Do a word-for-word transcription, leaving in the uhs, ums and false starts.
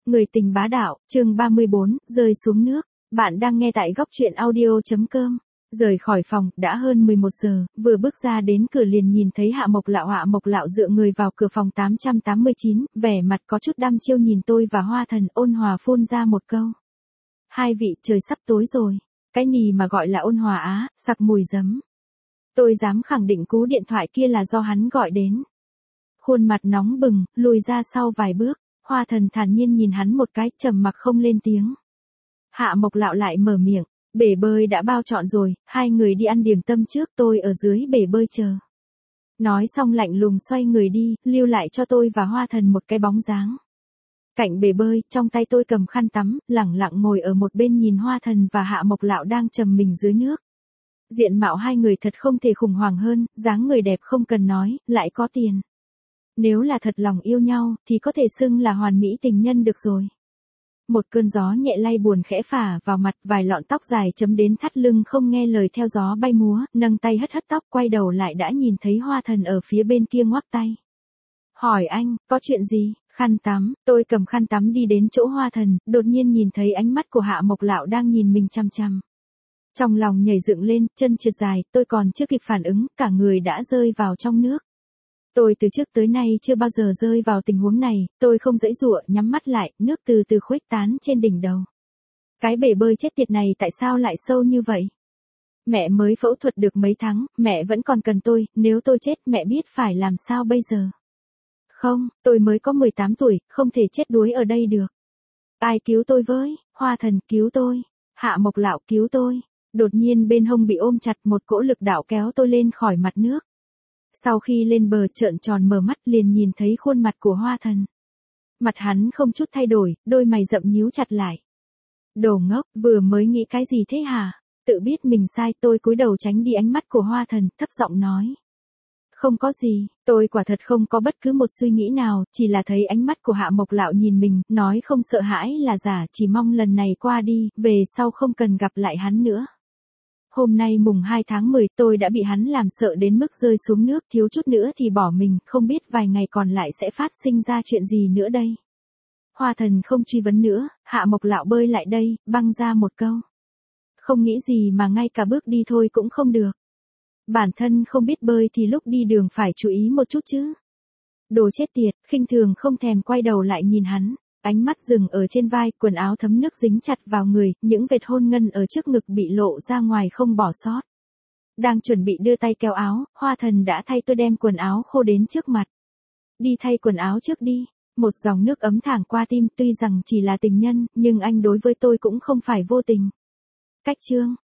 Người tình bá đạo, chương ba mươi bốn, rơi xuống nước. Bạn đang nghe tại góc truyện audio.com. Rời khỏi phòng, đã hơn mười một giờ, vừa bước ra đến cửa liền nhìn thấy Hạ Mộc Lạo Hạ Mộc Lạo dựa người vào cửa phòng tám trăm tám mươi chín, vẻ mặt có chút đăm chiêu nhìn tôi và Hoa Thần, ôn hòa phun ra một câu. Hai vị, trời sắp tối rồi. Cái nì mà gọi là ôn hòa á, sặc mùi giấm. Tôi dám khẳng định cú điện thoại kia là do hắn gọi đến. Khuôn mặt nóng bừng, lùi ra sau vài bước. Hoa Thần thản nhiên nhìn hắn một cái, trầm mặc không lên tiếng. Hạ Mộc Lạo lại mở miệng, bể bơi đã bao trọn rồi, hai người đi ăn điểm tâm trước, tôi ở dưới bể bơi chờ. Nói xong lạnh lùng xoay người đi, lưu lại cho tôi và Hoa Thần một cái bóng dáng. Cạnh bể bơi, trong tay tôi cầm khăn tắm, lẳng lặng ngồi ở một bên nhìn Hoa Thần và Hạ Mộc Lạo đang trầm mình dưới nước. Diện mạo hai người thật không thể khủng hoảng hơn, dáng người đẹp không cần nói, lại có tiền. Nếu là thật lòng yêu nhau, thì có thể xưng là hoàn mỹ tình nhân được rồi. Một cơn gió nhẹ lay buồn khẽ phả vào mặt, vài lọn tóc dài chấm đến thắt lưng không nghe lời theo gió bay múa, nâng tay hất hất tóc, quay đầu lại đã nhìn thấy Hoa Thần ở phía bên kia ngoắc tay. Hỏi anh, có chuyện gì? Khăn tắm, tôi cầm khăn tắm đi đến chỗ Hoa Thần, đột nhiên nhìn thấy ánh mắt của Hạ Mộc Lạo đang nhìn mình chăm chăm. Trong lòng nhảy dựng lên, chân trượt dài, tôi còn chưa kịp phản ứng, cả người đã rơi vào trong nước. Tôi từ trước tới nay chưa bao giờ rơi vào tình huống này, tôi không giãy giụa, nhắm mắt lại, nước từ từ khuếch tán trên đỉnh đầu. Cái bể bơi chết tiệt này tại sao lại sâu như vậy? Mẹ mới phẫu thuật được mấy tháng, mẹ vẫn còn cần tôi, nếu tôi chết mẹ biết phải làm sao bây giờ? Không, tôi mới có mười tám tuổi, không thể chết đuối ở đây được. Ai cứu tôi với? Hoa Thần cứu tôi. Hạ Mộc Lạo cứu tôi. Đột nhiên bên hông bị ôm chặt, một cỗ lực đạo kéo tôi lên khỏi mặt nước. Sau khi lên bờ trợn tròn mở mắt liền nhìn thấy khuôn mặt của Hoa Thần. Mặt hắn không chút thay đổi, đôi mày rậm nhíu chặt lại. Đồ ngốc, vừa mới nghĩ cái gì thế hả? Tự biết mình sai, tôi cúi đầu tránh đi ánh mắt của Hoa Thần, thấp giọng nói. Không có gì, tôi quả thật không có bất cứ một suy nghĩ nào, chỉ là thấy ánh mắt của Hạ Mộc Lạo nhìn mình, nói không sợ hãi là giả, chỉ mong lần này qua đi, về sau không cần gặp lại hắn nữa. Hôm nay mùng hai tháng mười, tôi đã bị hắn làm sợ đến mức rơi xuống nước, thiếu chút nữa thì bỏ mình, không biết vài ngày còn lại sẽ phát sinh ra chuyện gì nữa đây. Hoa Thần không truy vấn nữa, Hạ Mộc Lạo bơi lại đây, băng ra một câu. Không nghĩ gì mà ngay cả bước đi thôi cũng không được. Bản thân không biết bơi thì lúc đi đường phải chú ý một chút chứ. Đồ chết tiệt, khinh thường không thèm quay đầu lại nhìn hắn. Ánh mắt dừng ở trên vai, quần áo thấm nước dính chặt vào người, những vệt hôn ngân ở trước ngực bị lộ ra ngoài không bỏ sót. Đang chuẩn bị đưa tay kéo áo, Hoa Thần đã thay tôi đem quần áo khô đến trước mặt. Đi thay quần áo trước đi. Một dòng nước ấm thẳng qua tim, tuy rằng chỉ là tình nhân, nhưng anh đối với tôi cũng không phải vô tình. Cách chương,